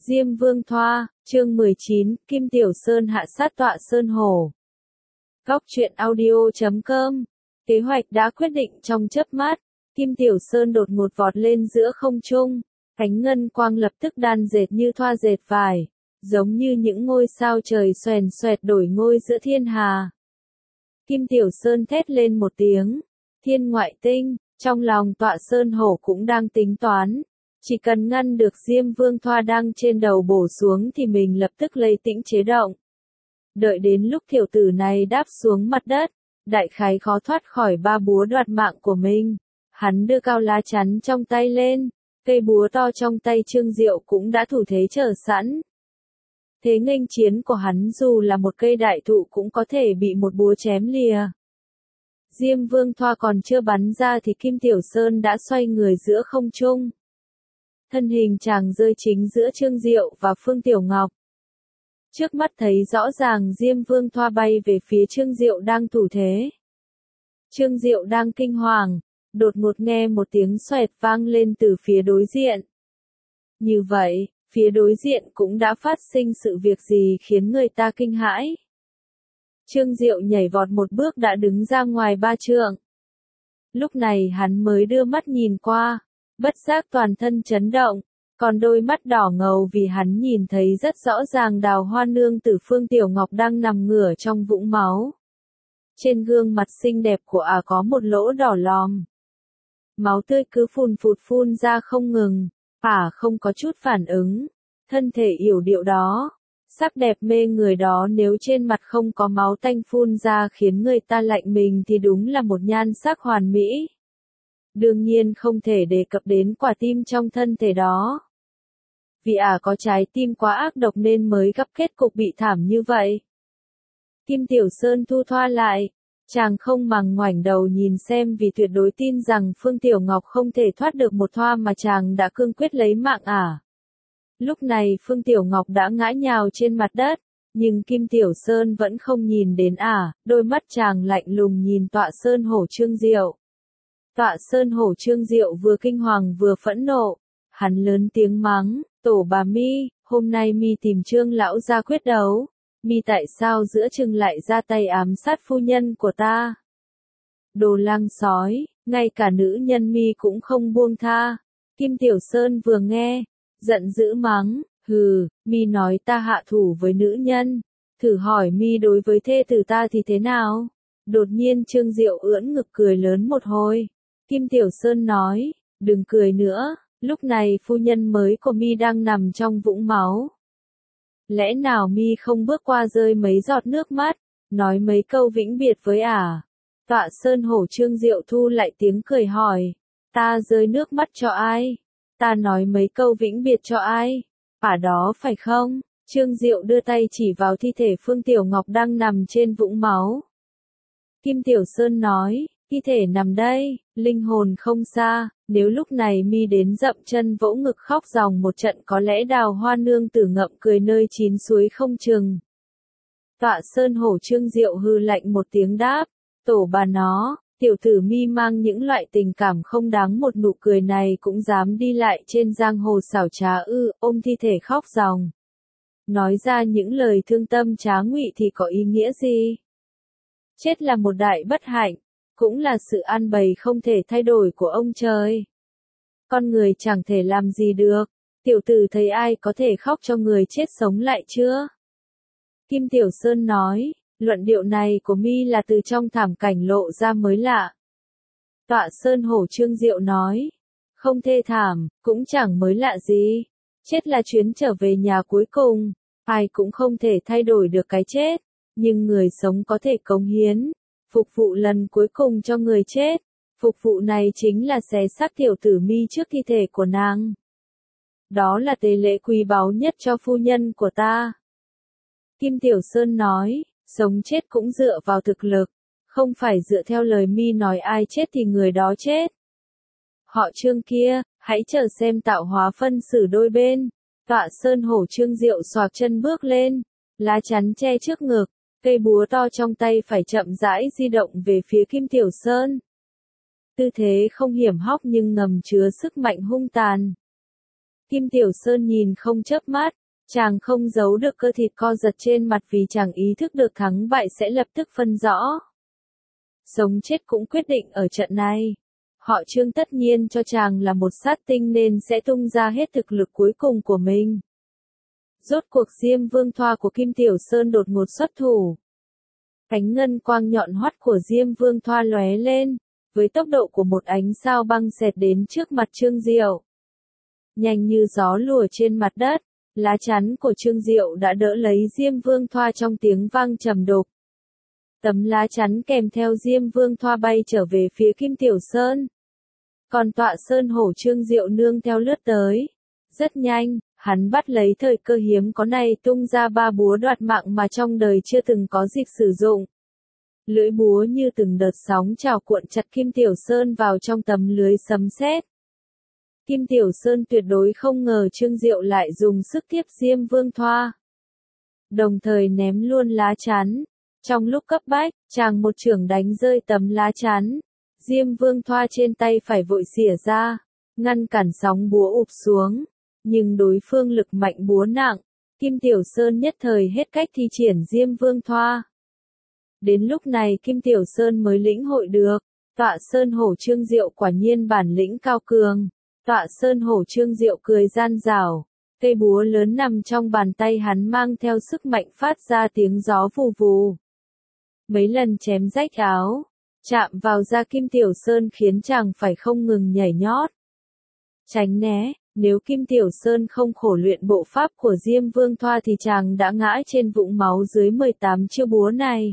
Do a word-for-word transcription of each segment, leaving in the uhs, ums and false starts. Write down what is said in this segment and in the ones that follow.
Diêm Vương Thoa, chương mười chín, Kim Tiểu Sơn hạ sát Tọa Sơn Hổ. Góc truyện audio chấm com. Kế hoạch đã quyết định trong chớp mắt, Kim Tiểu Sơn đột ngột vọt lên giữa không trung, ánh ngân quang lập tức đan dệt như thoa dệt vải, giống như những ngôi sao trời xoèn xoẹt đổi ngôi giữa thiên hà. Kim Tiểu Sơn thét lên một tiếng, thiên ngoại tinh, trong lòng Tọa Sơn Hổ cũng đang tính toán. Chỉ cần ngăn được Diêm Vương Thoa đang trên đầu bổ xuống thì mình lập tức lấy tĩnh chế động. Đợi đến lúc tiểu tử này đáp xuống mặt đất, đại khái khó thoát khỏi ba búa đoạt mạng của mình. Hắn đưa cao lá chắn trong tay lên, cây búa to trong tay Trương Diệu cũng đã thủ thế chờ sẵn. Thế nghênh chiến của hắn dù là một cây đại thụ cũng có thể bị một búa chém lìa. Diêm Vương Thoa còn chưa bắn ra thì Kim Tiểu Sơn đã xoay người giữa không trung. Thân hình chàng rơi chính giữa Trương Diệu và Phương Tiểu Ngọc. Trước mắt thấy rõ ràng Diêm Vương Thoa bay về phía Trương Diệu đang thủ thế. Trương Diệu đang kinh hoàng, đột ngột nghe một tiếng xoẹt vang lên từ phía đối diện. Như vậy, phía đối diện cũng đã phát sinh sự việc gì khiến người ta kinh hãi. Trương Diệu nhảy vọt một bước đã đứng ra ngoài ba trượng. Lúc này hắn mới đưa mắt nhìn qua. Bất giác toàn thân chấn động, còn đôi mắt đỏ ngầu vì hắn nhìn thấy rất rõ ràng Đào Hoa nương tử Phương Tiểu Ngọc đang nằm ngửa trong vũng máu. Trên gương mặt xinh đẹp của ả có một lỗ đỏ lòm. Máu tươi cứ phun phụt phun ra không ngừng, ả không có chút phản ứng, thân thể yểu điệu đó, sắc đẹp mê người đó nếu trên mặt không có máu tanh phun ra khiến người ta lạnh mình thì đúng là một nhan sắc hoàn mỹ. Đương nhiên không thể đề cập đến quả tim trong thân thể đó. Vì ả à có trái tim quá ác độc nên mới gặp kết cục bị thảm như vậy. Kim Tiểu Sơn thu thoa lại, chàng không màng ngoảnh đầu nhìn xem vì tuyệt đối tin rằng Phương Tiểu Ngọc không thể thoát được một thoa mà chàng đã cương quyết lấy mạng ả. À. Lúc này Phương Tiểu Ngọc đã ngã nhào trên mặt đất, nhưng Kim Tiểu Sơn vẫn không nhìn đến ả, à, đôi mắt chàng lạnh lùng nhìn Tọa Sơn Hổ Trương Diệu. Tọa Sơn Hổ Trương Diệu vừa kinh hoàng vừa phẫn nộ, hắn lớn tiếng mắng, tổ bà Mi, hôm nay Mi tìm Trương lão ra quyết đấu, Mi tại sao giữa chừng lại ra tay ám sát phu nhân của ta? Đồ lang sói, ngay cả nữ nhân Mi cũng không buông tha. Kim Tiểu Sơn vừa nghe, giận dữ mắng, hừ, Mi nói ta hạ thủ với nữ nhân, thử hỏi Mi đối với thê tử ta thì thế nào? Đột nhiên Trương Diệu ưỡn ngực cười lớn một hồi. Kim Tiểu Sơn nói, đừng cười nữa, lúc này phu nhân mới của Mi đang nằm trong vũng máu. Lẽ nào Mi không bước qua rơi mấy giọt nước mắt, nói mấy câu vĩnh biệt với ả? À? Tọa Sơn Hổ Trương Diệu thu lại tiếng cười hỏi, ta rơi nước mắt cho ai? Ta nói mấy câu vĩnh biệt cho ai? Ả đó phải không? Trương Diệu đưa tay chỉ vào thi thể Phương Tiểu Ngọc đang nằm trên vũng máu. Kim Tiểu Sơn nói, thi thể nằm đây, linh hồn không xa, nếu lúc này Mi đến dậm chân vỗ ngực khóc ròng một trận có lẽ Đào Hoa nương tử ngậm cười nơi chín suối không chừng. Tọa Sơn Hổ Trương Diệu hư lạnh một tiếng đáp, tổ bà nó, tiểu tử Mi mang những loại tình cảm không đáng một nụ cười này cũng dám đi lại trên giang hồ xảo trá ư, ôm thi thể khóc ròng. Nói ra những lời thương tâm trá ngụy thì có ý nghĩa gì? Chết là một đại bất hạnh, cũng là sự an bày không thể thay đổi của ông trời. Con người chẳng thể làm gì được, tiểu tử thấy ai có thể khóc cho người chết sống lại chưa? Kim Tiểu Sơn nói, luận điệu này của Mi là từ trong thảm cảnh lộ ra mới lạ. Tọa Sơn Hổ Trương Diệu nói, không thê thảm, cũng chẳng mới lạ gì, chết là chuyến trở về nhà cuối cùng, ai cũng không thể thay đổi được cái chết, nhưng người sống có thể cống hiến. Phục vụ lần cuối cùng cho người chết, phục vụ này chính là xé xác tiểu tử Mi trước thi thể của nàng. Đó là tế lễ quý báu nhất cho phu nhân của ta. Kim Tiểu Sơn nói, sống chết cũng dựa vào thực lực, không phải dựa theo lời Mi nói ai chết thì người đó chết. Họ Trương kia, hãy chờ xem tạo hóa phân xử đôi bên. Tọa Sơn Hổ Trương Diệu xoạc chân bước lên, lá chắn che trước ngực. Cây búa to trong tay phải chậm rãi di động về phía Kim Tiểu Sơn. Tư thế không hiểm hóc nhưng ngầm chứa sức mạnh hung tàn. Kim Tiểu Sơn nhìn không chớp mắt, chàng không giấu được cơ thịt co giật trên mặt vì chàng ý thức được thắng bại sẽ lập tức phân rõ. Sống chết cũng quyết định ở trận này. Họ Trương tất nhiên cho chàng là một sát tinh nên sẽ tung ra hết thực lực cuối cùng của mình. Rốt cuộc Diêm Vương Thoa của Kim Tiểu Sơn đột ngột xuất thủ. Cánh ngân quang nhọn hoắt của Diêm Vương Thoa lóe lên, với tốc độ của một ánh sao băng xẹt đến trước mặt Trương Diệu. Nhanh như gió lùa trên mặt đất, lá chắn của Trương Diệu đã đỡ lấy Diêm Vương Thoa trong tiếng vang trầm đục. Tấm lá chắn kèm theo Diêm Vương Thoa bay trở về phía Kim Tiểu Sơn. Còn Tọa Sơn Hổ Trương Diệu nương theo lướt tới. Rất nhanh, hắn bắt lấy thời cơ hiếm có này tung ra ba búa đoạt mạng mà trong đời chưa từng có dịp sử dụng. Lưỡi búa như từng đợt sóng trào cuộn chặt Kim Tiểu Sơn vào trong tấm lưới sấm sét. Kim Tiểu Sơn tuyệt đối không ngờ Trương Diệu lại dùng sức tiếp Diêm Vương Thoa. Đồng thời ném luôn lá chắn. Trong lúc cấp bách, chàng một chưởng đánh rơi tấm lá chắn. Diêm Vương Thoa trên tay phải vội xỉa ra, ngăn cản sóng búa ụp xuống. Nhưng đối phương lực mạnh búa nặng, Kim Tiểu Sơn nhất thời hết cách thi triển Diêm Vương Thoa. Đến lúc này Kim Tiểu Sơn mới lĩnh hội được, Tọa Sơn Hổ Trương Diệu quả nhiên bản lĩnh cao cường. Tọa Sơn Hổ Trương Diệu cười gian rảo, cây búa lớn nằm trong bàn tay hắn mang theo sức mạnh phát ra tiếng gió vù vù. Mấy lần chém rách áo, chạm vào da Kim Tiểu Sơn khiến chàng phải không ngừng nhảy nhót. Tránh né, nếu Kim Tiểu Sơn không khổ luyện bộ pháp của Diêm Vương Thoa thì chàng đã ngã trên vũng máu dưới mười tám chiêu búa này.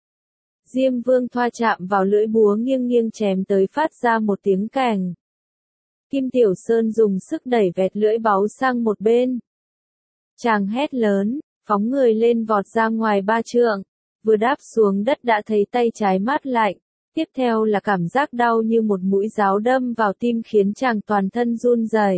Diêm Vương Thoa chạm vào lưỡi búa nghiêng nghiêng chém tới phát ra một tiếng kèng. Kim Tiểu Sơn dùng sức đẩy vẹt lưỡi báu sang một bên. Chàng hét lớn, phóng người lên vọt ra ngoài ba trượng, vừa đáp xuống đất đã thấy tay trái mát lạnh, tiếp theo là cảm giác đau như một mũi giáo đâm vào tim khiến chàng toàn thân run rẩy.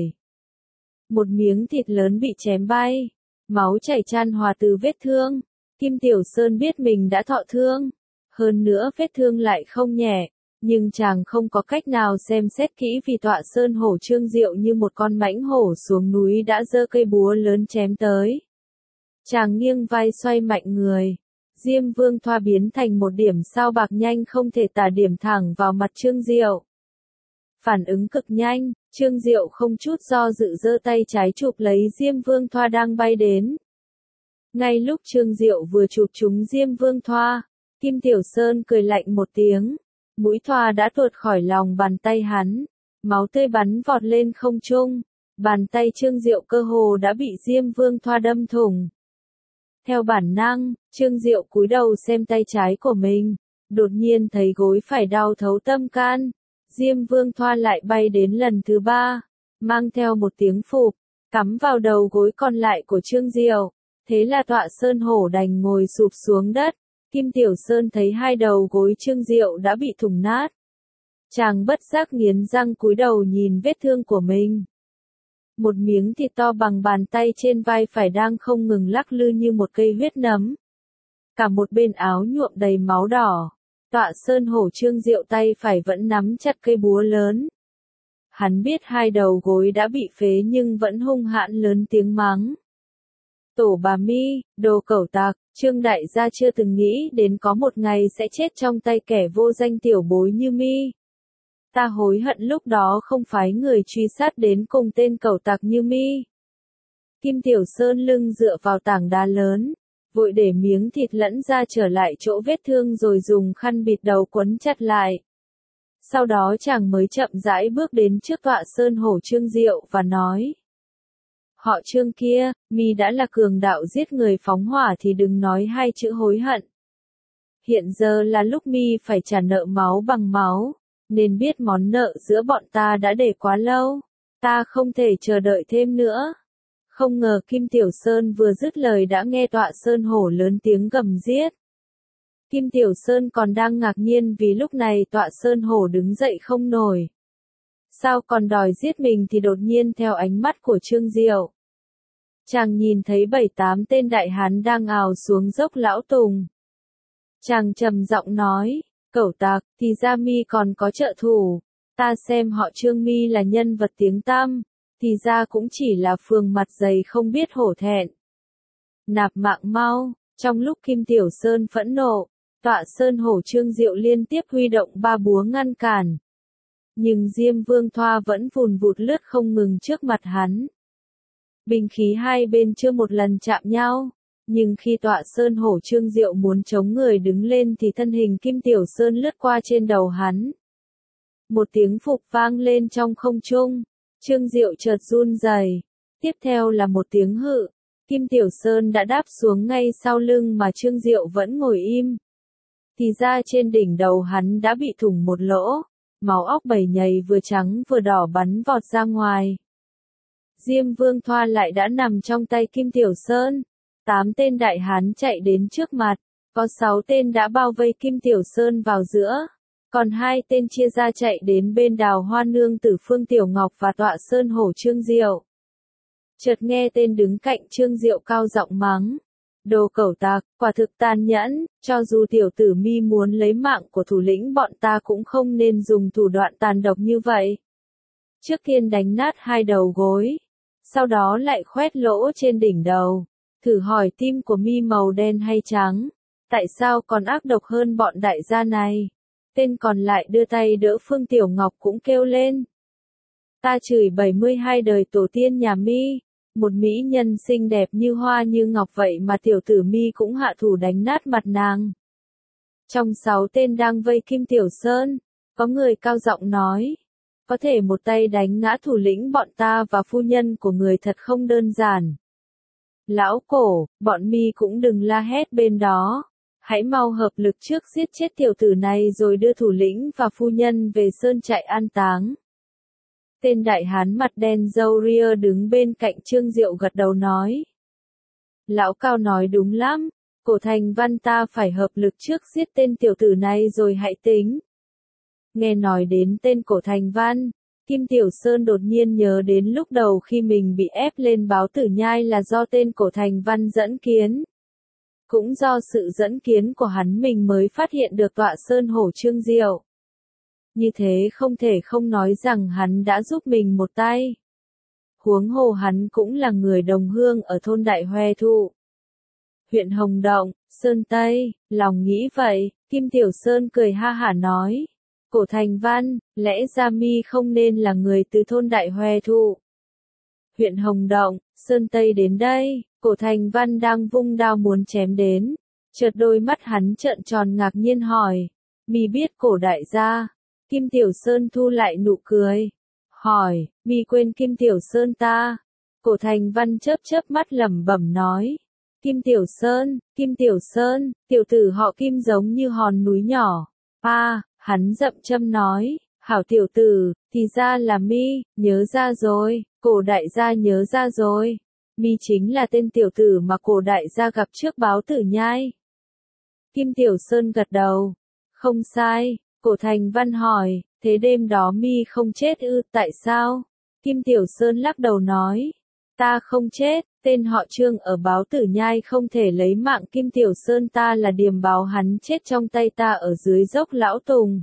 Một miếng thịt lớn bị chém bay, máu chảy chan hòa từ vết thương. Kim Tiểu Sơn biết mình đã thọ thương, hơn nữa vết thương lại không nhẹ. Nhưng chàng không có cách nào xem xét kỹ vì Tọa Sơn Hổ Trương Diệu như một con mãnh hổ xuống núi đã giơ cây búa lớn chém tới. Chàng nghiêng vai xoay mạnh người. Diêm Vương Thoa biến thành một điểm sao bạc nhanh không thể tả điểm thẳng vào mặt Trương Diệu. Phản ứng cực nhanh, Trương Diệu không chút do dự giơ tay trái chụp lấy Diêm Vương Thoa đang bay đến. Ngay lúc Trương Diệu vừa chụp trúng Diêm Vương Thoa, Kim Tiểu Sơn cười lạnh một tiếng. Mũi thoa đã tuột khỏi lòng bàn tay hắn, máu tươi bắn vọt lên không trung, bàn tay Trương Diệu cơ hồ đã bị Diêm Vương Thoa đâm thủng. Theo bản năng, Trương Diệu cúi đầu xem tay trái của mình, đột nhiên thấy gối phải đau thấu tâm can. Diêm Vương Thoa lại bay đến lần thứ ba, mang theo một tiếng phụp, cắm vào đầu gối còn lại của Trương Diệu. Thế là Tọa Sơn Hổ đành ngồi sụp xuống đất. Kim Tiểu Sơn thấy hai đầu gối Trương Diệu đã bị thủng nát. Chàng bất giác nghiến răng cúi đầu nhìn vết thương của mình. Một miếng thịt to bằng bàn tay trên vai phải đang không ngừng lắc lư như một cây huyết nấm. Cả một bên áo nhuộm đầy máu đỏ. Tọa Sơn Hổ Trương Diệu tay phải vẫn nắm chặt cây búa lớn. Hắn biết hai đầu gối đã bị phế nhưng vẫn hung hãn lớn tiếng mắng. Tổ bà Mi, đồ cẩu tặc, Trương đại gia chưa từng nghĩ đến có một ngày sẽ chết trong tay kẻ vô danh tiểu bối như Mi. Ta hối hận lúc đó không phái người truy sát đến cùng tên cẩu tặc như Mi. Kim Tiểu Sơn lưng dựa vào tảng đá lớn, vội để miếng thịt lẫn ra trở lại chỗ vết thương rồi dùng khăn bịt đầu quấn chặt lại. Sau đó chàng mới chậm rãi bước đến trước Tọa Sơn Hổ Trương Diệu và nói. Họ Trương kia, Mi đã là cường đạo giết người phóng hỏa thì đừng nói hai chữ hối hận. Hiện giờ là lúc Mi phải trả nợ máu bằng máu, nên biết món nợ giữa bọn ta đã để quá lâu, ta không thể chờ đợi thêm nữa. Không ngờ Kim Tiểu Sơn vừa dứt lời đã nghe Tọa Sơn Hổ lớn tiếng gầm giết. Kim Tiểu Sơn còn đang ngạc nhiên vì lúc này Tọa Sơn Hổ đứng dậy không nổi. Sao còn đòi giết mình thì đột nhiên theo ánh mắt của Trương Diệu. Chàng nhìn thấy bảy tám tên đại hán đang ào xuống dốc Lão Tùng. Chàng trầm giọng nói, cẩu tặc, thì ra Mi còn có trợ thủ. Ta xem họ Trương Mi là nhân vật tiếng tăm, thì ra cũng chỉ là phường mặt dày không biết hổ thẹn. Nạp mạng mau, trong lúc Kim Tiểu Sơn phẫn nộ, Tọa Sơn Hổ Trương Diệu liên tiếp huy động ba búa ngăn cản. Nhưng Diêm Vương Thoa vẫn vùn vụt lướt không ngừng trước mặt hắn. Binh khí hai bên chưa một lần chạm nhau, nhưng khi Tọa Sơn Hổ Trương Diệu muốn chống người đứng lên thì thân hình Kim Tiểu Sơn lướt qua trên đầu hắn. Một tiếng phục vang lên trong không trung, Trương Diệu chợt run rẩy, tiếp theo là một tiếng hự, Kim Tiểu Sơn đã đáp xuống ngay sau lưng mà Trương Diệu vẫn ngồi im. Thì ra trên đỉnh đầu hắn đã bị thủng một lỗ, máu óc bảy nhầy vừa trắng vừa đỏ bắn vọt ra ngoài. Diêm Vương Thoa lại đã nằm trong tay Kim Tiểu Sơn. Tám tên đại hán chạy đến trước mặt, có sáu tên đã bao vây Kim Tiểu Sơn vào giữa, còn hai tên chia ra chạy đến bên Đào Hoa Nương Tử Phương Tiểu Ngọc và Tọa Sơn Hổ Trương Diệu. Chợt nghe tên đứng cạnh Trương Diệu cao giọng mắng: "Đồ cẩu tặc, quả thực tàn nhẫn, cho dù tiểu tử Mi muốn lấy mạng của thủ lĩnh bọn ta cũng không nên dùng thủ đoạn tàn độc như vậy." Trước tiên đánh nát hai đầu gối, sau đó lại khoét lỗ trên đỉnh đầu. Thử hỏi tim của Mi màu đen hay trắng? Tại sao còn ác độc hơn bọn đại gia này? Tên còn lại đưa tay đỡ Phương Tiểu Ngọc cũng kêu lên: "Ta chửi bảy mươi hai đời tổ tiên nhà Mi, một mỹ nhân xinh đẹp như hoa như ngọc vậy mà tiểu tử Mi cũng hạ thủ đánh nát mặt nàng." Trong sáu tên đang vây Kim Tiểu Sơn, có người cao giọng nói: "Có thể một tay đánh ngã thủ lĩnh bọn ta và phu nhân của người thật không đơn giản. Lão Cổ, bọn Mi cũng đừng la hét bên đó. Hãy mau hợp lực trước giết chết tiểu tử này rồi đưa thủ lĩnh và phu nhân về sơn trại an táng." Tên đại hán mặt đen râu ria đứng bên cạnh Trương Diệu gật đầu nói: "Lão Cao nói đúng lắm, Cổ Thành Văn ta phải hợp lực trước giết tên tiểu tử này rồi hãy tính." Nghe nói đến tên Cổ Thành Văn, Kim Tiểu Sơn đột nhiên nhớ đến lúc đầu khi mình bị ép lên Báo Tử Nhai là do tên Cổ Thành Văn dẫn kiến. Cũng do sự dẫn kiến của hắn mình mới phát hiện được Tọa Sơn Hổ Trương Diệu. Như thế không thể không nói rằng hắn đã giúp mình một tay. Huống hồ hắn cũng là người đồng hương ở thôn Đại Hoè Thụ, huyện Hồng Động, Sơn Tây. Lòng nghĩ vậy, Kim Tiểu Sơn cười ha hả nói: "Cổ Thành Văn, lẽ ra Mi không nên là người từ thôn Đại Hoè Thụ, huyện Hồng Động, Sơn Tây đến đây." Cổ Thành Văn đang vung đao muốn chém đến, chợt đôi mắt hắn trợn tròn ngạc nhiên hỏi: "Mi biết Cổ đại gia?" Kim Tiểu Sơn thu lại nụ cười, hỏi: "Mi quên Kim Tiểu Sơn ta?" Cổ Thành Văn chớp chớp mắt lẩm bẩm nói: "Kim Tiểu Sơn, Kim Tiểu Sơn, tiểu tử họ Kim giống như hòn núi nhỏ." A, à, hắn dậm châm nói: "Hảo tiểu tử, thì ra là Mi, nhớ ra rồi, Cổ đại gia nhớ ra rồi. Mi chính là tên tiểu tử mà Cổ đại gia gặp trước Báo Tử Nhai." Kim Tiểu Sơn gật đầu: "Không sai." Cổ Thành Văn hỏi: "Thế đêm đó Mi không chết ư, tại sao?" Kim Tiểu Sơn lắc đầu nói: "Ta không chết, tên họ Trương ở Báo Tử Nhai không thể lấy mạng Kim Tiểu Sơn ta là điềm báo hắn chết trong tay ta ở dưới dốc Lão Tùng."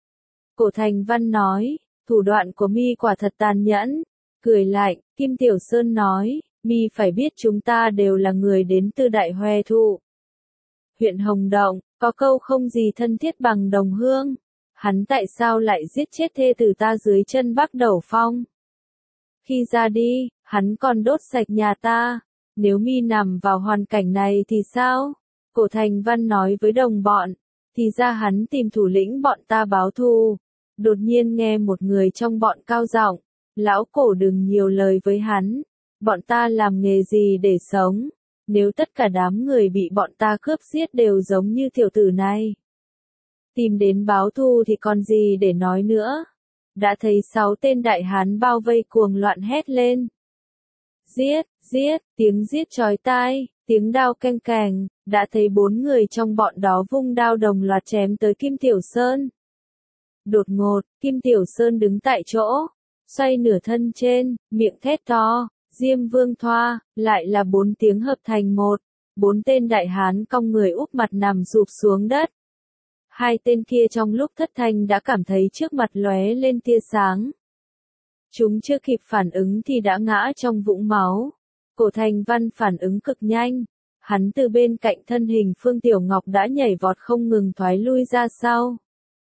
Cổ Thành Văn nói: "Thủ đoạn của Mi quả thật tàn nhẫn." Cười lạnh, Kim Tiểu Sơn nói: "Mi phải biết chúng ta đều là người đến từ Đại Hoè Thụ, huyện Hồng Động, có câu không gì thân thiết bằng đồng hương. Hắn tại sao lại giết chết thê tử ta dưới chân Bắc Đầu Phong? Khi ra đi, hắn còn đốt sạch nhà ta. Nếu Mi nằm vào hoàn cảnh này thì sao?" Cổ Thành Văn nói với đồng bọn: "Thì ra hắn tìm thủ lĩnh bọn ta báo thù." Đột nhiên nghe một người trong bọn cao giọng: "Lão Cổ đừng nhiều lời với hắn. Bọn ta làm nghề gì để sống? Nếu tất cả đám người bị bọn ta cướp giết đều giống như tiểu tử này, tìm đến báo thù thì còn gì để nói nữa." Đã thấy sáu tên đại hán bao vây cuồng loạn hét lên: "Giết, giết!" Tiếng giết chói tai, tiếng đao keng keng, đã thấy bốn người trong bọn đó vung đao đồng loạt chém tới Kim Tiểu Sơn. Đột ngột, Kim Tiểu Sơn đứng tại chỗ, xoay nửa thân trên, miệng thét to: "Diêm Vương Thoa!" Lại là bốn tiếng hợp thành một. Bốn tên đại hán cong người úp mặt nằm rụp xuống đất. Hai tên kia trong lúc thất thanh đã cảm thấy trước mặt lóe lên tia sáng. Chúng chưa kịp phản ứng thì đã ngã trong vũng máu. Cổ Thành Văn phản ứng cực nhanh. Hắn từ bên cạnh thân hình Phương Tiểu Ngọc đã nhảy vọt không ngừng thoái lui ra sau.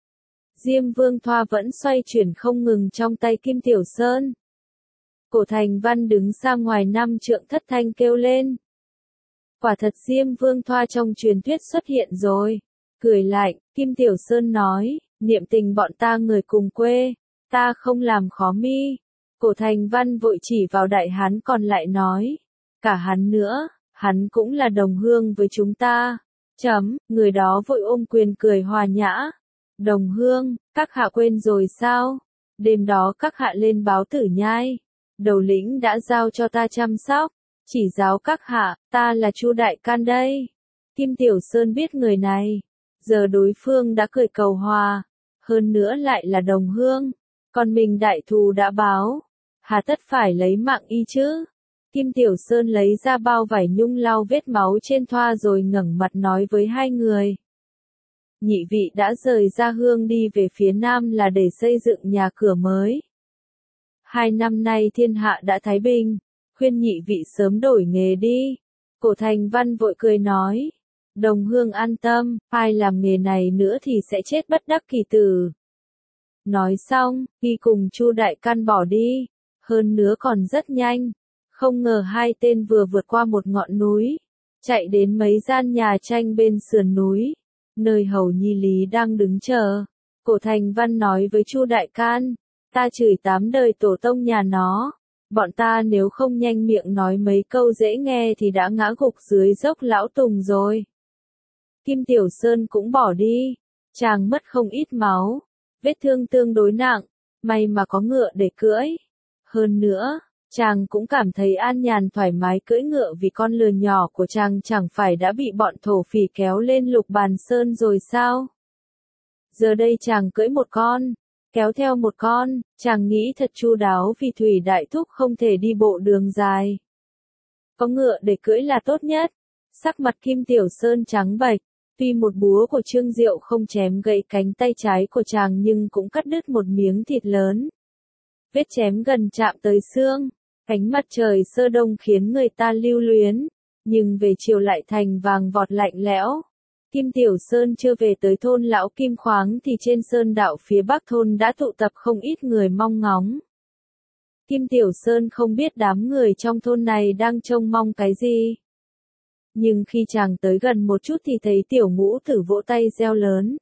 Diêm Vương Thoa vẫn xoay chuyển không ngừng trong tay Kim Tiểu Sơn. Cổ Thành Văn đứng xa ngoài năm trượng thất thanh kêu lên. Quả thật Diêm Vương Thoa trong truyền thuyết xuất hiện rồi. Cười lạnh, Kim Tiểu Sơn nói, niệm tình bọn ta người cùng quê, ta không làm khó mi. Cổ Thành Văn vội chỉ vào đại hán còn lại nói, cả hắn nữa, hắn cũng là đồng hương với chúng ta. Chấm, người đó vội ôm quyền cười hòa nhã. Đồng hương, các hạ quên rồi sao? Đêm đó các hạ lên báo Tử Nhai. Đầu lĩnh đã giao cho ta chăm sóc. Chỉ giáo các hạ, ta là Chu Đại Can đây. Kim Tiểu Sơn biết người này. Giờ đối phương đã cười cầu hòa. Hơn nữa lại là đồng hương. Còn mình đại thù đã báo. Hà tất phải lấy mạng y chứ. Kim Tiểu Sơn lấy ra bao vải nhung lau vết máu trên Thoa rồi ngẩng mặt nói với hai người. Nhị vị đã rời ra hương đi về phía nam là để xây dựng nhà cửa mới. Hai năm nay thiên hạ đã thái bình, khuyên nhị vị sớm đổi nghề đi. Cổ Thành Văn vội cười nói, đồng hương an tâm, ai làm nghề này nữa thì sẽ chết bất đắc kỳ tử. Nói xong, y cùng Chu Đại Can bỏ đi, hơn nữa còn rất nhanh. Không ngờ hai tên vừa vượt qua một ngọn núi, chạy đến mấy gian nhà tranh bên sườn núi, nơi Hầu Nhi Lý đang đứng chờ. Cổ Thành Văn nói với Chu Đại Can, ta chửi tám đời tổ tông nhà nó, bọn ta nếu không nhanh miệng nói mấy câu dễ nghe thì đã ngã gục dưới dốc Lão Tùng rồi. Kim Tiểu Sơn cũng bỏ đi, chàng mất không ít máu, vết thương tương đối nặng, may mà có ngựa để cưỡi. Hơn nữa, chàng cũng cảm thấy an nhàn thoải mái cưỡi ngựa vì con lừa nhỏ của chàng chẳng phải đã bị bọn thổ phỉ kéo lên Lục Bàn Sơn rồi sao? Giờ đây chàng cưỡi một con, kéo theo một con, chàng nghĩ thật chu đáo vì Thủy Đại Thúc không thể đi bộ đường dài. Có ngựa để cưỡi là tốt nhất. Sắc mặt Kim Tiểu Sơn trắng bệch, tuy một búa của Trương Diệu không chém gãy cánh tay trái của chàng nhưng cũng cắt đứt một miếng thịt lớn. Vết chém gần chạm tới xương. Ánh mặt trời sơ đông khiến người ta lưu luyến, nhưng về chiều lại thành vàng vọt lạnh lẽo. Kim Tiểu Sơn chưa về tới thôn Lão Kim Khoáng thì trên sơn đạo phía bắc thôn đã tụ tập không ít người mong ngóng. Kim Tiểu Sơn không biết đám người trong thôn này đang trông mong cái gì. Nhưng khi chàng tới gần một chút thì thấy Tiểu Ngũ Tử vỗ tay reo lớn.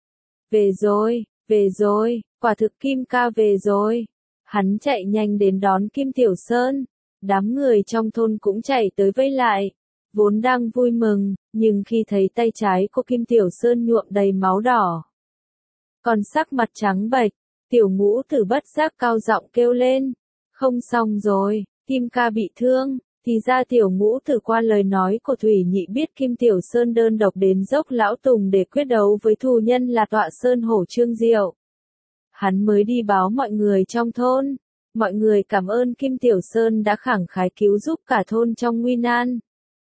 Về rồi, về rồi, quả thực Kim ca về rồi. Hắn chạy nhanh đến đón Kim Tiểu Sơn, đám người trong thôn cũng chạy tới vây lại, vốn đang vui mừng, nhưng khi thấy tay trái của Kim Tiểu Sơn nhuộm đầy máu đỏ, còn sắc mặt trắng bệch, Tiểu Ngũ Tử bất giác cao giọng kêu lên, không xong rồi, Kim ca bị thương. Thì ra Tiểu Ngũ Tử qua lời nói của Thủy Nhị biết Kim Tiểu Sơn đơn độc đến dốc Lão Tùng để quyết đấu với thù nhân là Tọa Sơn Hổ Trương Diệu. Hắn mới đi báo mọi người trong thôn. Mọi người cảm ơn Kim Tiểu Sơn đã khẳng khái cứu giúp cả thôn trong nguy nan.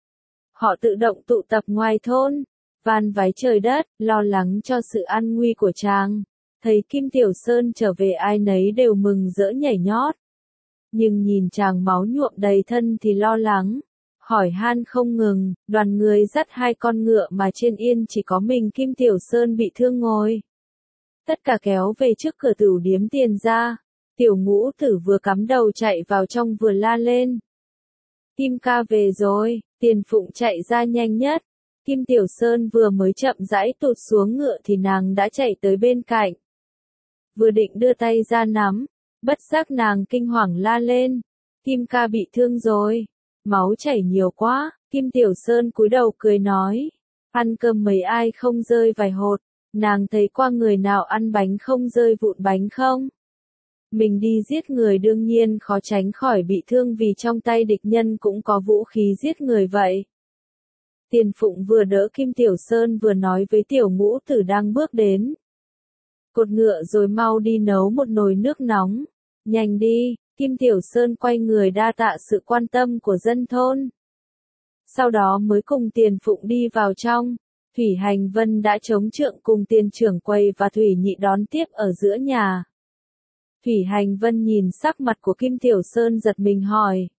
Họ tự động tụ tập ngoài thôn, van vái trời đất, lo lắng cho sự an nguy của chàng. Thấy Kim Tiểu Sơn trở về ai nấy đều mừng rỡ nhảy nhót. Nhưng nhìn chàng máu nhuộm đầy thân thì lo lắng, hỏi han không ngừng, đoàn người dắt hai con ngựa mà trên yên chỉ có mình Kim Tiểu Sơn bị thương ngồi. Tất cả kéo về trước cửa tửu điếm tiền ra. Tiểu Ngũ Tử vừa cắm đầu chạy vào trong vừa la lên. Kim ca về rồi, Tiền Phụng chạy ra nhanh nhất. Kim Tiểu Sơn vừa mới chậm rãi tụt xuống ngựa thì nàng đã chạy tới bên cạnh. Vừa định đưa tay ra nắm, bất giác nàng kinh hoàng la lên. Kim ca bị thương rồi, máu chảy nhiều quá. Kim Tiểu Sơn cúi đầu cười nói, ăn cơm mấy ai không rơi vài hột. Nàng thấy qua người nào ăn bánh không rơi vụn bánh không? Mình đi giết người đương nhiên khó tránh khỏi bị thương vì trong tay địch nhân cũng có vũ khí giết người vậy. Tiền Phụng vừa đỡ Kim Tiểu Sơn vừa nói với Tiểu Ngũ Tử đang bước đến. Cột ngựa rồi mau đi nấu một nồi nước nóng. Nhanh đi, Kim Tiểu Sơn quay người đa tạ sự quan tâm của dân thôn. Sau đó mới cùng Tiền Phụng đi vào trong. Thủy Hành Vân đã chống trượng cùng tiền trưởng quầy và Thủy Nhị đón tiếp ở giữa nhà. Thủy Hành Vân nhìn sắc mặt của Kim Tiểu Sơn giật mình hỏi.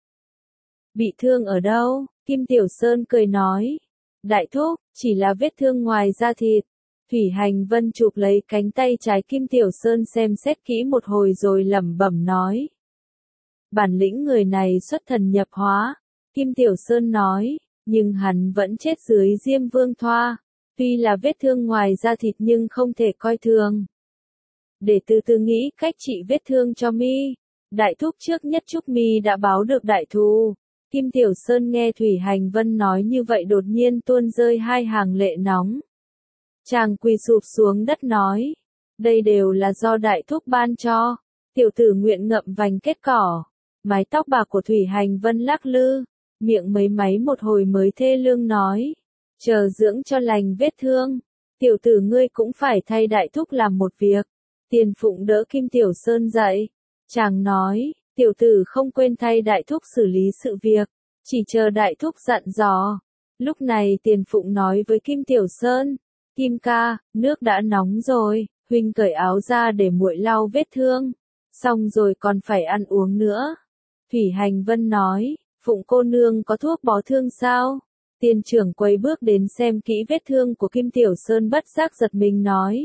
Bị thương ở đâu? Kim Tiểu Sơn cười nói. Đại thúc, chỉ là vết thương ngoài da thịt. Thủy Hành Vân chụp lấy cánh tay trái Kim Tiểu Sơn xem xét kỹ một hồi rồi lẩm bẩm nói. Bản lĩnh người này xuất thần nhập hóa. Kim Tiểu Sơn nói, nhưng hắn vẫn chết dưới Diêm Vương Thoa. Tuy là vết thương ngoài da thịt nhưng không thể coi thường. Để từ từ nghĩ cách trị vết thương cho mi. Đại thúc trước nhất chúc mi đã báo được đại thù. Kim Tiểu Sơn nghe Thủy Hành Vân nói như vậy đột nhiên tuôn rơi hai hàng lệ nóng. Chàng quỳ sụp xuống đất nói. Đây đều là do đại thúc ban cho. Tiểu tử nguyện ngậm vành kết cỏ. Mái tóc bạc của Thủy Hành Vân lắc lư. Miệng mấy máy một hồi mới thê lương nói. Chờ dưỡng cho lành vết thương. Tiểu tử ngươi cũng phải thay đại thúc làm một việc. Tiền Phụng đỡ Kim Tiểu Sơn dậy. Chàng nói, tiểu tử không quên thay đại thúc xử lý sự việc. Chỉ chờ đại thúc dặn dò. Lúc này Tiền Phụng nói với Kim Tiểu Sơn. Kim ca, nước đã nóng rồi. Huynh cởi áo ra để muội lau vết thương. Xong rồi còn phải ăn uống nữa. Thủy Hành Vân nói, Phụng cô nương có thuốc bó thương sao? Tiền trưởng quầy bước đến xem kỹ vết thương của Kim Tiểu Sơn bất giác giật mình nói.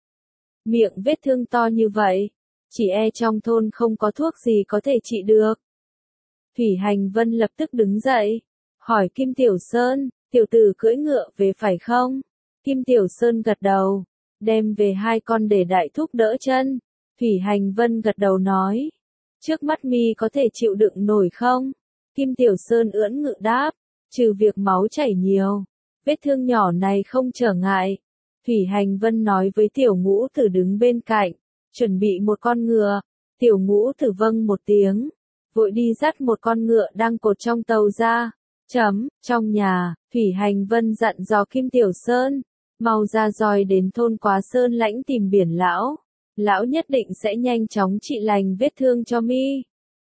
Miệng vết thương to như vậy, chỉ e trong thôn không có thuốc gì có thể trị được. Thủy Hành Vân lập tức đứng dậy, hỏi Kim Tiểu Sơn, tiểu tử cưỡi ngựa về phải không? Kim Tiểu Sơn gật đầu, đem về hai con để đại thúc đỡ chân. Thủy Hành Vân gật đầu nói, trước mắt mi có thể chịu đựng nổi không? Kim Tiểu Sơn ưỡn ngự đáp, trừ việc máu chảy nhiều, vết thương nhỏ này không trở ngại. Thủy Hành Vân nói với Tiểu Ngũ Tử đứng bên cạnh, chuẩn bị một con ngựa. Tiểu Ngũ Tử vâng một tiếng, vội đi dắt một con ngựa đang cột trong tàu ra. Chấm, trong nhà, Thủy Hành Vân dặn dò Kim Tiểu Sơn, mau ra roi đến thôn Quá Sơn Lãnh tìm Biển lão. Lão nhất định sẽ nhanh chóng trị lành vết thương cho mi.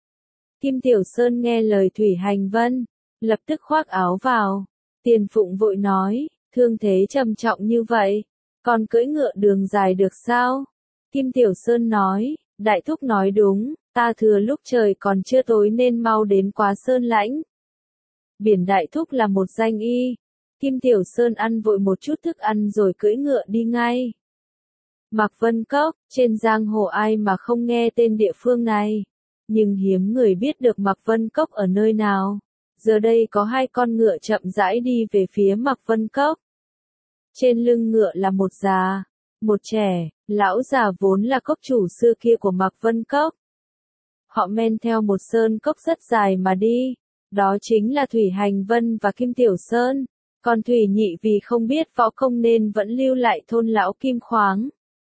Kim Tiểu Sơn nghe lời Thủy Hành Vân, lập tức khoác áo vào. Tiền Phụng vội nói, thương thế trầm trọng như vậy, còn cưỡi ngựa đường dài được sao? Kim Tiểu Sơn nói, đại thúc nói đúng, ta thừa lúc trời còn chưa tối nên mau đến Quá Sơn Lãnh. Biển đại thúc là một danh y. Kim Tiểu Sơn ăn vội một chút thức ăn rồi cưỡi ngựa đi ngay. Mạc Vân Cốc, trên giang hồ ai mà không nghe tên địa phương này. Nhưng hiếm người biết được Mạc Vân Cốc ở nơi nào. Giờ đây có hai con ngựa chậm rãi đi về phía Mạc Vân Cốc. Trên lưng ngựa là một già, một trẻ, lão già vốn là cốc chủ xưa kia của Mạc Vân Cốc. Họ men theo một sơn cốc rất dài mà đi. Đó chính là Thủy Hành Vân và Kim Tiểu Sơn. Còn Thủy Nhị vì không biết võ công nên vẫn lưu lại thôn lão Kim Khoáng.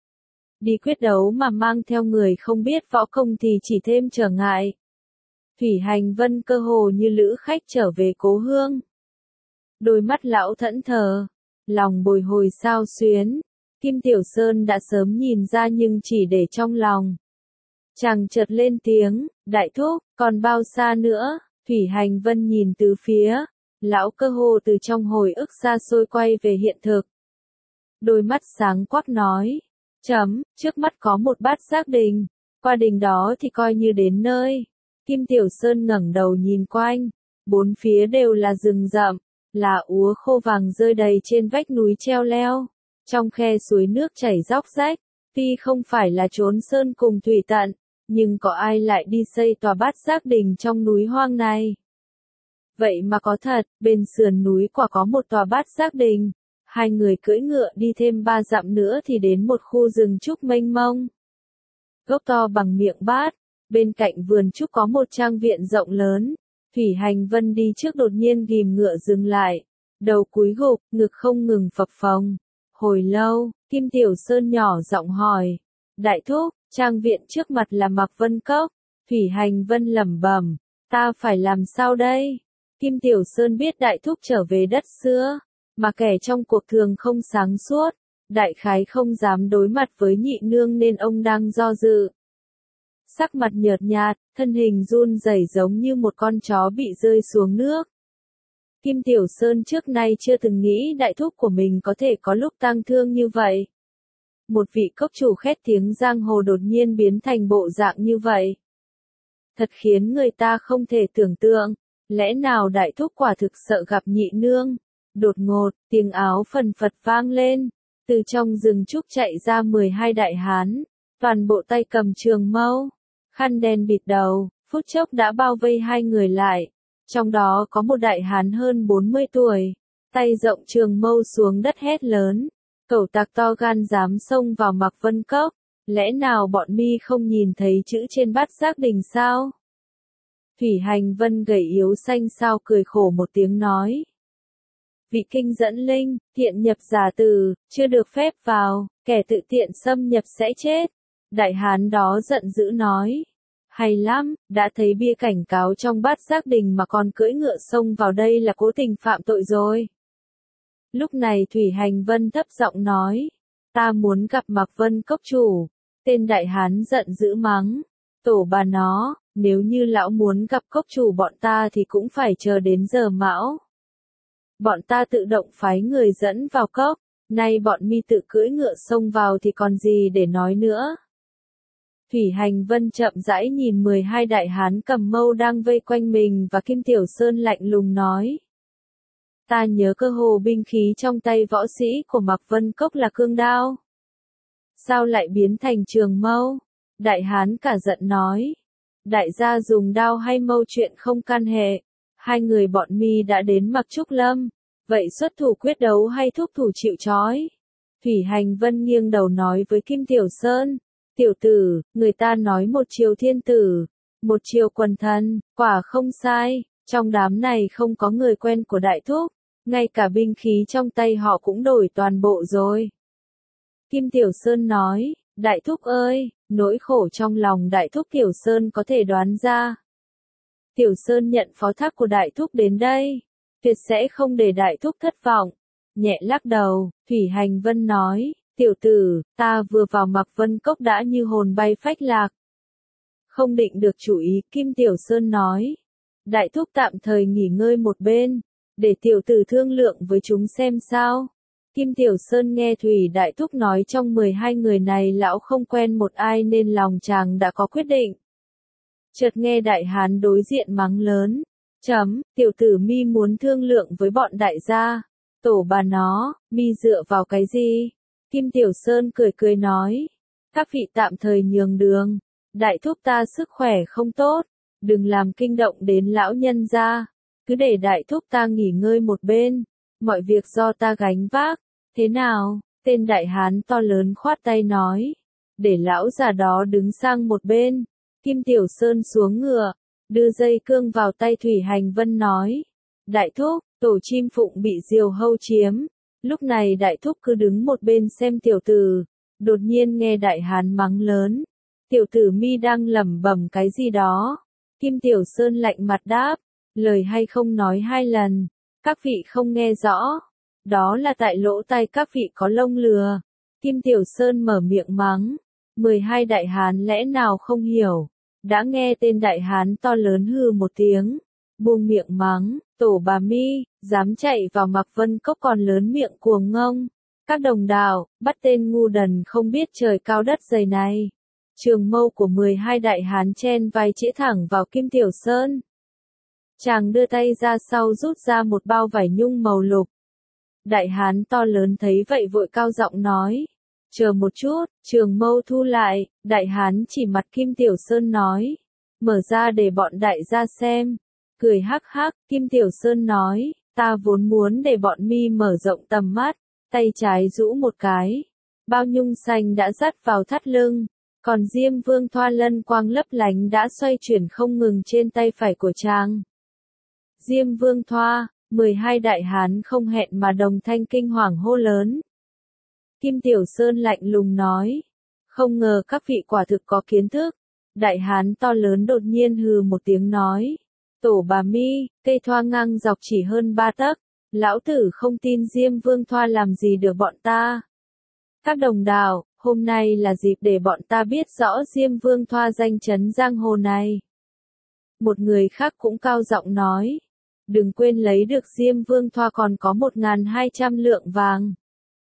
Đi quyết đấu mà mang theo người không biết võ công thì chỉ thêm trở ngại. Thủy Hành Vân cơ hồ như lữ khách trở về cố hương. Đôi mắt lão thẫn thờ, lòng bồi hồi xao xuyến. Kim Tiểu Sơn đã sớm nhìn ra nhưng chỉ để trong lòng. Chàng chợt lên tiếng, đại thúc, còn bao xa nữa? Thủy Hành Vân nhìn từ phía, lão cơ hồ từ trong hồi ức xa xôi quay về hiện thực. Đôi mắt sáng quắc nói, chấm, trước mắt có một bát giác đình, qua đình đó thì coi như đến nơi. Kim Tiểu Sơn ngẩng đầu nhìn quanh, bốn phía đều là rừng rậm, là úa khô vàng rơi đầy trên vách núi treo leo, trong khe suối nước chảy róc rách, tuy không phải là chốn sơn cùng thủy tận, nhưng có ai lại đi xây tòa bát giác đình trong núi hoang này. Vậy mà có thật, bên sườn núi quả có một tòa bát giác đình. Hai người cưỡi ngựa đi thêm ba dặm nữa thì đến một khu rừng trúc mênh mông. Gốc to bằng miệng bát, bên cạnh vườn trúc có một trang viện rộng lớn. Thủy Hành Vân đi trước đột nhiên ghim ngựa dừng lại, đầu cúi gục, ngực không ngừng phập phồng. Hồi lâu, Kim Tiểu Sơn nhỏ giọng hỏi, đại thúc, trang viện trước mặt là Mạc Vân Cốc. Thủy Hành Vân lẩm bẩm, ta phải làm sao đây? Kim Tiểu Sơn biết đại thúc trở về đất xưa, mà kẻ trong cuộc thường không sáng suốt, đại khái không dám đối mặt với nhị nương nên ông đang do dự. Sắc mặt nhợt nhạt, thân hình run rẩy giống như một con chó bị rơi xuống nước. Kim Tiểu Sơn trước nay chưa từng nghĩ đại thúc của mình có thể có lúc tang thương như vậy. một vị cốc chủ khét tiếng giang hồ đột nhiên biến thành bộ dạng như vậy. Thật khiến người ta không thể tưởng tượng, lẽ nào đại thúc quả thực sợ gặp nhị nương. Đột ngột, tiếng áo phần phật vang lên, từ trong rừng trúc chạy ra mười hai đại hán, toàn bộ tay cầm trường mâu, khăn đen bịt đầu, phút chốc đã bao vây hai người lại, trong đó có một đại hán hơn bốn mươi tuổi, tay rộng trường mâu xuống đất hét lớn, cẩu tặc to gan dám xông vào Mạc Vân Cốc, lẽ nào bọn mi không nhìn thấy chữ trên bát giác đình sao? Thủy Hành Vân gầy yếu xanh xao cười khổ một tiếng nói. Vị kinh dẫn linh, thiện nhập giả từ, chưa được phép vào, kẻ tự tiện xâm nhập sẽ chết. Đại hán đó giận dữ nói. Hay lắm, đã thấy bia cảnh cáo trong bát giác đình mà còn cưỡi ngựa xông vào đây là cố tình phạm tội rồi. Lúc này Thủy Hành Vân thấp giọng nói. Ta muốn gặp Mạc Vân Cốc chủ. Tên đại hán giận dữ mắng. Tổ bà nó, nếu như lão muốn gặp cốc chủ bọn ta thì cũng phải chờ đến giờ mão. Bọn ta tự động phái người dẫn vào cốc, nay bọn mi tự cưỡi ngựa xông vào thì còn gì để nói nữa. Thủy Hành Vân chậm rãi nhìn mười hai đại hán cầm mâu đang vây quanh mình và Kim Tiểu Sơn lạnh lùng nói. Ta nhớ cơ hồ binh khí trong tay võ sĩ của Mạc Vân Cốc là cương đao. Sao lại biến thành trường mâu? Đại hán cả giận nói. Đại gia dùng đao hay mâu chuyện không can hệ. Hai người bọn mi đã đến Mạc Trúc Lâm. Vậy xuất thủ quyết đấu hay thúc thủ chịu trói? Thủy Hành Vân nghiêng đầu nói với Kim Tiểu Sơn. Tiểu tử, người ta nói một chiều thiên tử, một chiều quần thần, quả không sai. Trong đám này không có người quen của đại thúc. Ngay cả binh khí trong tay họ cũng đổi toàn bộ rồi. Kim Tiểu Sơn nói. Đại thúc ơi, nỗi khổ trong lòng đại thúc Tiểu Sơn có thể đoán ra. Tiểu Sơn nhận phó thác của đại thúc đến đây, tuyệt sẽ không để đại thúc thất vọng. Nhẹ lắc đầu, Thủy Hành Vân nói, tiểu tử, ta vừa vào Mạc Vân Cốc đã như hồn bay phách lạc. Không định được chủ ý, Kim Tiểu Sơn nói. Đại thúc tạm thời nghỉ ngơi một bên, để tiểu tử thương lượng với chúng xem sao. Kim Tiểu Sơn nghe Thủy Đại Thúc nói trong mười hai người này lão không quen một ai nên lòng chàng đã có quyết định. Chợt nghe đại hán đối diện mắng lớn. Chấm, tiểu tử mi muốn thương lượng với bọn đại gia. Tổ bà nó, mi dựa vào cái gì? Kim Tiểu Sơn cười cười nói. Các vị tạm thời nhường đường. Đại thúc ta sức khỏe không tốt. Đừng làm kinh động đến lão nhân gia. Cứ để đại thúc ta nghỉ ngơi một bên. Mọi việc do ta gánh vác. Thế nào? Tên đại hán to lớn khoát tay nói. Để lão già đó đứng sang một bên. Kim Tiểu Sơn xuống ngựa. Đưa dây cương vào tay Thủy Hành Vân nói. Đại thúc, tổ chim phụng bị diều hâu chiếm. Lúc này đại thúc cứ đứng một bên xem tiểu tử. Đột nhiên nghe đại hán mắng lớn. Tiểu tử mi đang lẩm bẩm cái gì đó. Kim Tiểu Sơn lạnh mặt đáp. Lời hay không nói hai lần. Các vị không nghe rõ. Đó là tại lỗ tai các vị có lông lừa. Kim Tiểu Sơn mở miệng mắng. mười hai đại hán lẽ nào không hiểu. Đã nghe tên đại hán to lớn hừ một tiếng. Buông miệng mắng. Tổ bà mi, dám chạy vào Mạc Vân Cốc còn lớn miệng cuồng ngông. Các đồng đạo, bắt tên ngu đần không biết trời cao đất dày này. Trường mâu của mười hai đại hán chen vai chĩa thẳng vào Kim Tiểu Sơn. Chàng đưa tay ra sau rút ra một bao vải nhung màu lục. Đại hán to lớn thấy vậy vội cao giọng nói. Chờ một chút, trường mâu thu lại, đại hán chỉ mặt Kim Tiểu Sơn nói. Mở ra để bọn đại gia xem. Cười hắc hắc, Kim Tiểu Sơn nói. Ta vốn muốn để bọn mi mở rộng tầm mắt. Tay trái rũ một cái. Bao nhung xanh đã dắt vào thắt lưng. Còn Diêm Vương Thoa lân quang lấp lánh đã xoay chuyển không ngừng trên tay phải của chàng. Diêm Vương Thoa, mười hai đại hán không hẹn mà đồng thanh kinh hoàng hô lớn. Kim Tiểu Sơn lạnh lùng nói. Không ngờ các vị quả thực có kiến thức. Đại hán to lớn đột nhiên hừ một tiếng nói. Tổ bà mi, cây thoa ngang dọc chỉ hơn ba tấc. Lão tử không tin Diêm Vương Thoa làm gì được bọn ta. Các đồng đạo, hôm nay là dịp để bọn ta biết rõ Diêm Vương Thoa danh chấn giang hồ này. Một người khác cũng cao giọng nói. Đừng quên lấy được Diêm Vương Thoa còn có một nghìn hai trăm lượng vàng.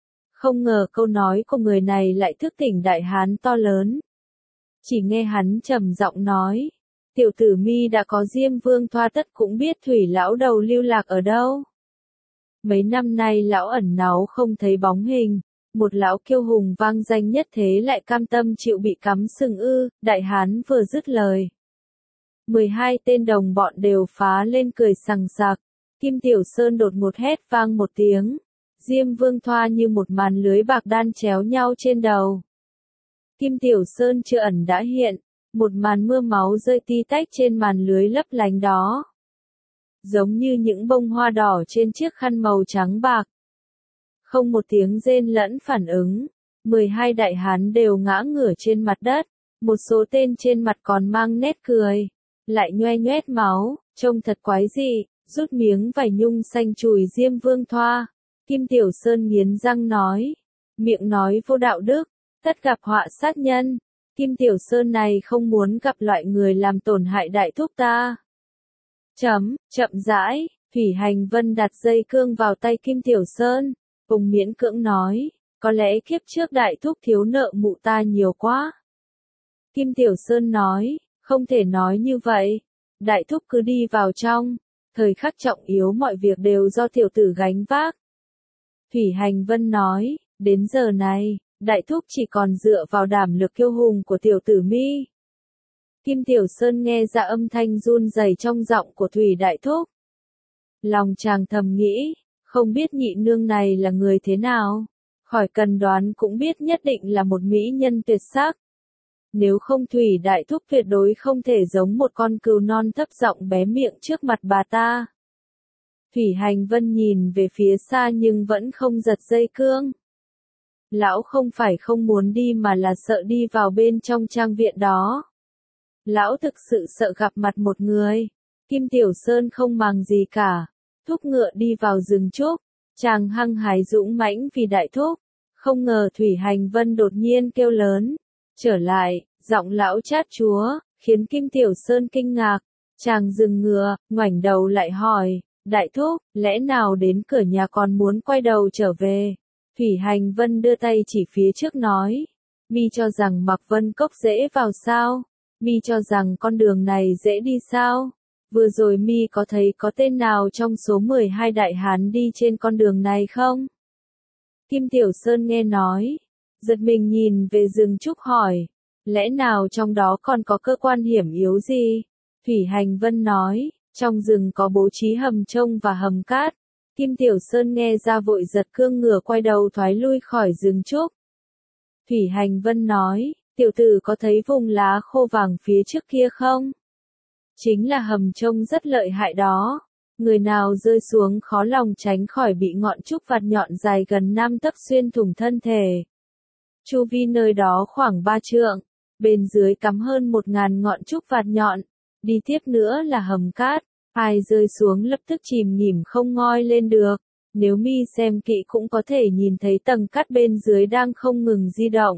Không ngờ câu nói của người này lại thức tỉnh đại hán to lớn. Chỉ nghe hắn trầm giọng nói, tiểu tử mi đã có Diêm Vương Thoa tất cũng biết Thủy lão đầu lưu lạc ở đâu. Mấy năm nay lão ẩn náu không thấy bóng hình, một lão kiêu hùng vang danh nhất thế lại cam tâm chịu bị cắm sừng ư, đại hán vừa dứt lời. mười hai tên đồng bọn đều phá lên cười sằng sặc, Kim Tiểu Sơn đột ngột hét vang một tiếng. Diêm Vương Thoa như một màn lưới bạc đan chéo nhau trên đầu. Kim Tiểu Sơn chưa ẩn đã hiện, một màn mưa máu rơi tí tách trên màn lưới lấp lánh đó. Giống như những bông hoa đỏ trên chiếc khăn màu trắng bạc. Không một tiếng rên lẫn phản ứng, mười hai đại hán đều ngã ngửa trên mặt đất, một số tên trên mặt còn mang nét cười, lại nhoe nhoét máu, trông thật quái dị, rút miếng vải nhung xanh chùi Diêm Vương Thoa. Kim Tiểu Sơn nghiến răng nói, miệng nói vô đạo đức, tất gặp họa sát nhân. Kim Tiểu Sơn này không muốn gặp loại người làm tổn hại đại thúc ta. Chấm, chậm rãi, Thủy Hành Vân đặt dây cương vào tay Kim Tiểu Sơn, cùng miễn cưỡng nói, có lẽ kiếp trước đại thúc thiếu nợ mụ ta nhiều quá. Kim Tiểu Sơn nói, không thể nói như vậy, đại thúc cứ đi vào trong, thời khắc trọng yếu mọi việc đều do tiểu tử gánh vác. Thủy Hành Vân nói, đến giờ này, đại thúc chỉ còn dựa vào đảm lực kiêu hùng của tiểu tử mi. Kim Tiểu Sơn nghe ra âm thanh run rẩy trong giọng của Thủy đại thúc. Lòng chàng thầm nghĩ, không biết nhị nương này là người thế nào, khỏi cần đoán cũng biết nhất định là một mỹ nhân tuyệt sắc. Nếu không Thủy đại thúc tuyệt đối không thể giống một con cừu non thấp giọng bé miệng trước mặt bà ta. Thủy Hành Vân nhìn về phía xa nhưng vẫn không giật dây cương. Lão không phải không muốn đi mà là sợ đi vào bên trong trang viện đó. Lão thực sự sợ gặp mặt một người. Kim Tiểu Sơn không màng gì cả, thúc ngựa đi vào rừng trúc, chàng hăng hái dũng mãnh vì đại thúc. Không ngờ Thủy Hành Vân đột nhiên kêu lớn, trở lại, giọng lão chát chúa, khiến Kim Tiểu Sơn kinh ngạc. Chàng dừng ngựa, ngoảnh đầu lại hỏi, đại thúc, lẽ nào đến cửa nhà còn muốn quay đầu trở về? Thủy Hành Vân đưa tay chỉ phía trước nói, mi cho rằng Mạc Vân Cốc dễ vào sao? Mi cho rằng con đường này dễ đi sao? Vừa rồi mi có thấy có tên nào trong số mười hai đại hán đi trên con đường này không? Kim Tiểu Sơn nghe nói, giật mình nhìn về rừng trúc hỏi, lẽ nào trong đó còn có cơ quan hiểm yếu gì? Thủy Hành Vân nói, trong rừng có bố trí hầm trông và hầm cát. Kim Tiểu Sơn nghe ra vội giật cương ngựa quay đầu thoái lui khỏi rừng trúc. Thủy Hành Vân nói, tiểu tử có thấy vùng lá khô vàng phía trước kia không? Chính là hầm trông rất lợi hại đó. Người nào rơi xuống khó lòng tránh khỏi bị ngọn trúc vạt nhọn dài gần năm tấc xuyên thủng thân thể. Chu vi nơi đó khoảng ba trượng, bên dưới cắm hơn một ngàn ngọn trúc vạt nhọn. Đi tiếp nữa là hầm cát, ai rơi xuống lập tức chìm nghỉm không ngoi lên được. Nếu mi xem kỹ cũng có thể nhìn thấy tầng cát bên dưới đang không ngừng di động.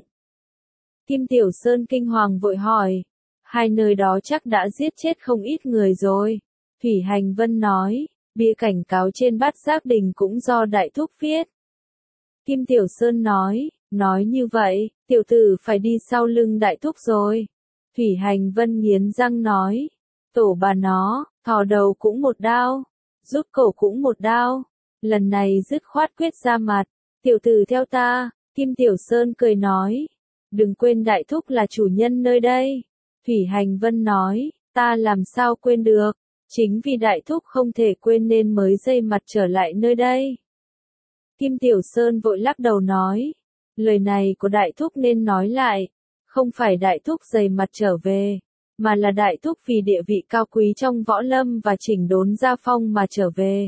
Kim Tiểu Sơn kinh hoàng vội hỏi, hai nơi đó chắc đã giết chết không ít người rồi. Thủy Hành Vân nói, bia cảnh cáo trên bát giác đình cũng do đại thúc viết. Kim Tiểu Sơn nói, nói như vậy, tiểu tử phải đi sau lưng đại thúc rồi. Thủy Hành Vân nghiến răng nói, tổ bà nó, thò đầu cũng một đao, rút cổ cũng một đao, lần này dứt khoát quyết ra mặt, tiểu tử theo ta. Kim Tiểu Sơn cười nói, đừng quên đại thúc là chủ nhân nơi đây. Thủy Hành Vân nói, ta làm sao quên được, chính vì đại thúc không thể quên nên mới dây mặt trở lại nơi đây. Kim Tiểu Sơn vội lắc đầu nói, lời này của đại thúc nên nói lại, không phải đại thúc dày mặt trở về, mà là đại thúc vì địa vị cao quý trong võ lâm và chỉnh đốn gia phong mà trở về.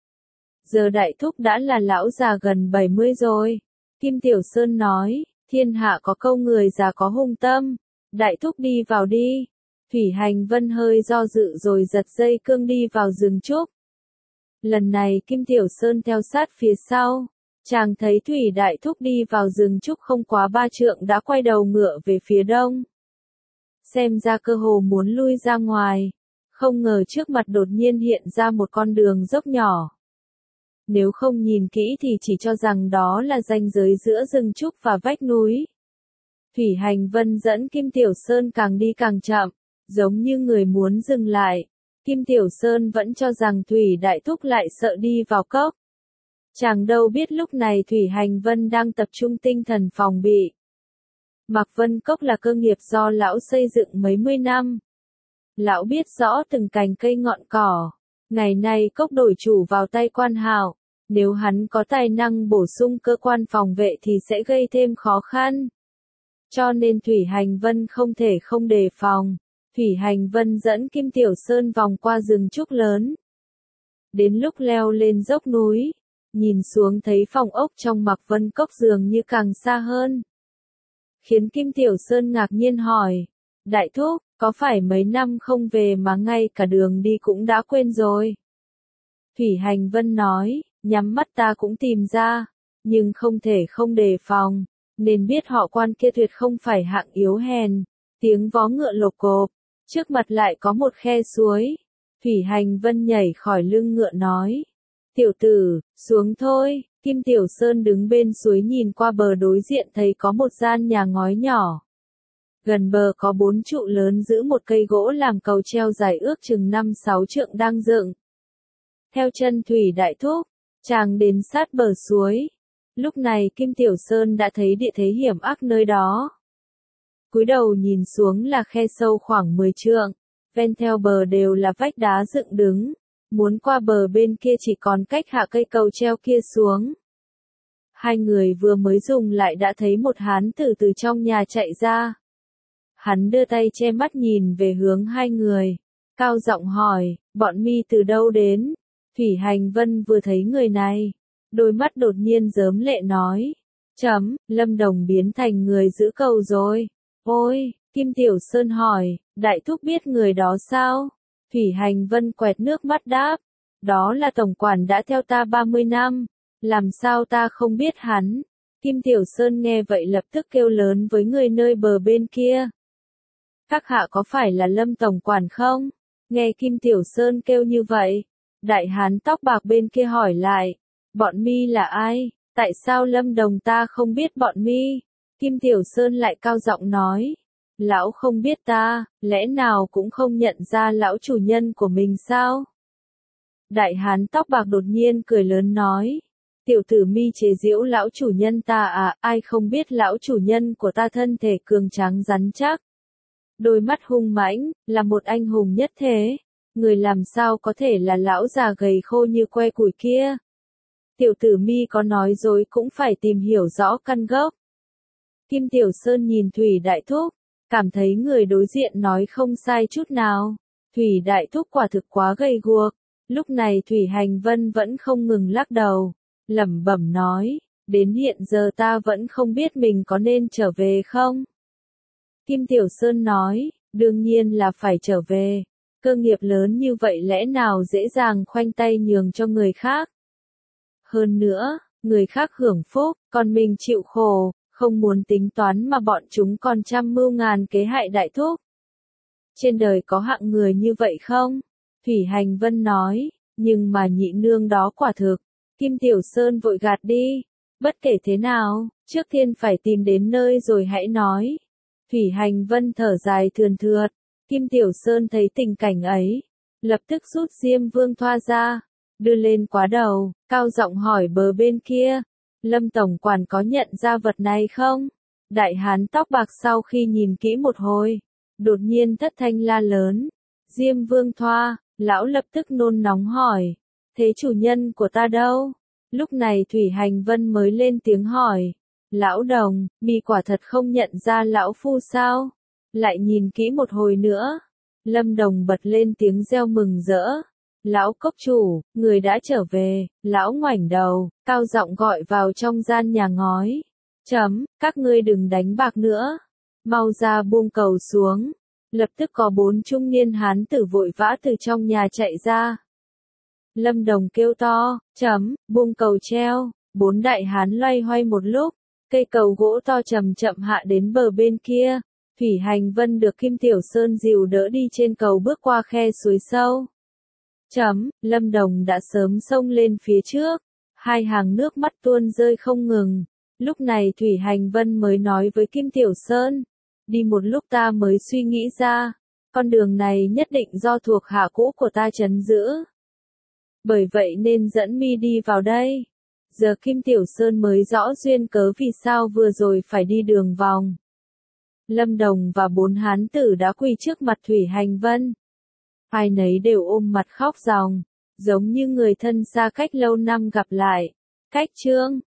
Giờ đại thúc đã là lão già gần bảy mươi rồi. Kim Tiểu Sơn nói, thiên hạ có câu người già có hung tâm, đại thúc đi vào đi. Thủy Hành Vân hơi do dự rồi giật dây cương đi vào rừng trúc. Lần này Kim Tiểu Sơn theo sát phía sau, chàng thấy Thủy đại thúc đi vào rừng trúc không quá ba trượng đã quay đầu ngựa về phía đông. Xem ra cơ hồ muốn lui ra ngoài, không ngờ trước mặt đột nhiên hiện ra một con đường dốc nhỏ. Nếu không nhìn kỹ thì chỉ cho rằng đó là ranh giới giữa rừng trúc và vách núi. Thủy Hành Vân dẫn Kim Tiểu Sơn càng đi càng chậm, giống như người muốn dừng lại. Kim Tiểu Sơn vẫn cho rằng Thủy Đại Thúc lại sợ đi vào cốc. Chàng đâu biết lúc này Thủy Hành Vân đang tập trung tinh thần phòng bị. Mạc Vân Cốc là cơ nghiệp do lão xây dựng mấy mươi năm. Lão biết rõ từng cành cây ngọn cỏ. Ngày nay cốc đổi chủ vào tay Quan Hạo. Nếu hắn có tài năng bổ sung cơ quan phòng vệ thì sẽ gây thêm khó khăn. Cho nên Thủy Hành Vân không thể không đề phòng. Thủy Hành Vân dẫn Kim Tiểu Sơn vòng qua rừng trúc lớn. Đến lúc leo lên dốc núi, nhìn xuống thấy phòng ốc trong Mạc Vân Cốc dường như càng xa hơn. Khiến Kim Tiểu Sơn ngạc nhiên hỏi, Đại Thúc, có phải mấy năm không về mà ngay cả đường đi cũng đã quên rồi? Thủy Hành Vân nói, nhắm mắt ta cũng tìm ra, nhưng không thể không đề phòng, nên biết họ Quan kia tuyệt không phải hạng yếu hèn. Tiếng vó ngựa lộc cộp, trước mặt lại có một khe suối. Thủy Hành Vân nhảy khỏi lưng ngựa nói, tiểu tử, xuống thôi. Kim Tiểu Sơn đứng bên suối nhìn qua bờ đối diện thấy có một gian nhà ngói nhỏ. Gần bờ có bốn trụ lớn giữ một cây gỗ làm cầu treo dài ước chừng năm sáu trượng đang dựng. Theo chân Thủy Đại Thúc, chàng đến sát bờ suối. Lúc này Kim Tiểu Sơn đã thấy địa thế hiểm ác nơi đó. Cúi đầu nhìn xuống là khe sâu khoảng mười trượng, ven theo bờ đều là vách đá dựng đứng. Muốn qua bờ bên kia chỉ còn cách hạ cây cầu treo kia xuống. Hai người vừa mới dùng lại đã thấy một hán tử từ trong nhà chạy ra. Hắn đưa tay che mắt nhìn về hướng hai người, cao giọng hỏi, bọn mi từ đâu đến? Thủy Hành Vân vừa thấy người này, đôi mắt đột nhiên rớm lệ nói, chấm, Lâm Đồng biến thành người giữ cầu rồi. Ôi, Kim Tiểu Sơn hỏi, Đại Thúc biết người đó sao? Thủy Hành Vân quẹt nước mắt đáp, đó là tổng quản đã theo ta ba mươi năm, làm sao ta không biết hắn? Kim Tiểu Sơn nghe vậy lập tức kêu lớn với người nơi bờ bên kia. Các hạ có phải là Lâm tổng quản không? Nghe Kim Tiểu Sơn kêu như vậy, đại hán tóc bạc bên kia hỏi lại, bọn mi là ai? Tại sao Lâm Đồng ta không biết bọn mi? Kim Tiểu Sơn lại cao giọng nói, lão không biết ta, lẽ nào cũng không nhận ra lão chủ nhân của mình sao? Đại hán tóc bạc đột nhiên cười lớn nói, tiểu tử mi chế giễu lão chủ nhân ta à, ai không biết lão chủ nhân của ta thân thể cường tráng rắn chắc. Đôi mắt hung mãnh, là một anh hùng nhất thế, người làm sao có thể là lão già gầy khô như que củi kia. Tiểu tử mi có nói dối cũng phải tìm hiểu rõ căn gốc. Kim Tiểu Sơn nhìn Thủy Đại Thúc, cảm thấy người đối diện nói không sai chút nào. Thủy Đại Thúc quả thực quá gầy guộc. Lúc này Thủy Hành Vân vẫn không ngừng lắc đầu, lẩm bẩm nói, đến hiện giờ ta vẫn không biết mình có nên trở về không? Kim Tiểu Sơn nói, đương nhiên là phải trở về. Cơ nghiệp lớn như vậy lẽ nào dễ dàng khoanh tay nhường cho người khác? Hơn nữa, người khác hưởng phúc, còn mình chịu khổ, không muốn tính toán mà bọn chúng còn trăm mưu ngàn kế hại Đại Thúc. Trên đời có hạng người như vậy không? Thủy Hành Vân nói, nhưng mà nhị nương đó quả thực. Kim Tiểu Sơn vội gạt đi, bất kể thế nào, trước tiên phải tìm đến nơi rồi hãy nói. Thủy Hành Vân thở dài thườn thượt, Kim Tiểu Sơn thấy tình cảnh ấy, lập tức rút Diêm Vương Thoa ra, đưa lên quá đầu, cao giọng hỏi bờ bên kia, Lâm tổng quản có nhận ra vật này không? Đại hán tóc bạc sau khi nhìn kỹ một hồi, đột nhiên thất thanh la lớn, Diêm Vương Thoa. Lão lập tức nôn nóng hỏi, thế chủ nhân của ta đâu? Lúc này Thủy Hành Vân mới lên tiếng hỏi, lão đồng, mi quả thật không nhận ra lão phu sao? Lại nhìn kỹ một hồi nữa, Lâm Đồng bật lên tiếng reo mừng rỡ, lão cốc chủ, người đã trở về. Lão ngoảnh đầu, cao giọng gọi vào trong gian nhà ngói, chấm, các ngươi đừng đánh bạc nữa, mau ra buông cầu xuống. Lập tức có bốn trung niên hán tử vội vã từ trong nhà chạy ra. Lâm Đồng kêu to, chấm, buông cầu treo. Bốn đại hán loay hoay một lúc, cây cầu gỗ to chậm chậm hạ đến bờ bên kia. Thủy Hành Vân được Kim Tiểu Sơn dìu đỡ đi trên cầu bước qua khe suối sâu. Chấm, Lâm Đồng đã sớm xông lên phía trước, hai hàng nước mắt tuôn rơi không ngừng. Lúc này Thủy Hành Vân mới nói với Kim Tiểu Sơn, đi một lúc ta mới suy nghĩ ra, con đường này nhất định do thuộc hạ cũ của ta trấn giữ. Bởi vậy nên dẫn mi đi vào đây. Giờ Kim Tiểu Sơn mới rõ duyên cớ vì sao vừa rồi phải đi đường vòng. Lâm Đồng và bốn hán tử đã quỳ trước mặt Thủy Hành Vân. Ai nấy đều ôm mặt khóc ròng, giống như người thân xa cách lâu năm gặp lại. Cách chương